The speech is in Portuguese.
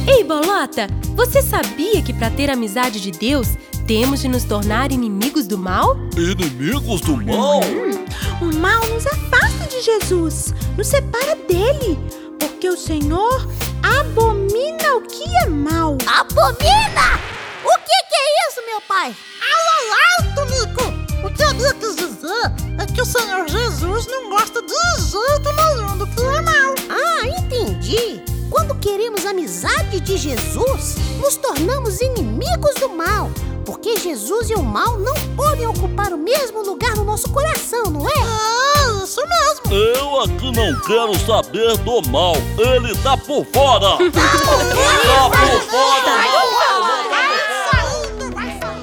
Ei, Bolota, você sabia que para ter a amizade de Deus, temos de nos tornar inimigos do mal? Inimigos do mal? O mal nos afasta de Jesus, nos separa dele, porque o Senhor abomina o que é mal. Abomina? O que é isso, meu pai? Alto, Nico! O que ele quis dizer é que o Senhor Jesus não gosta de jeito nenhum do que é mal. Ah, entendi. Quando queremos a amizade de Jesus, nos tornamos inimigos do mal, porque Jesus e o mal não podem ocupar o mesmo lugar no nosso coração, não é? É, isso mesmo. Eu aqui não quero saber do mal. Ele tá por fora. Tá por fora! Tá por fora!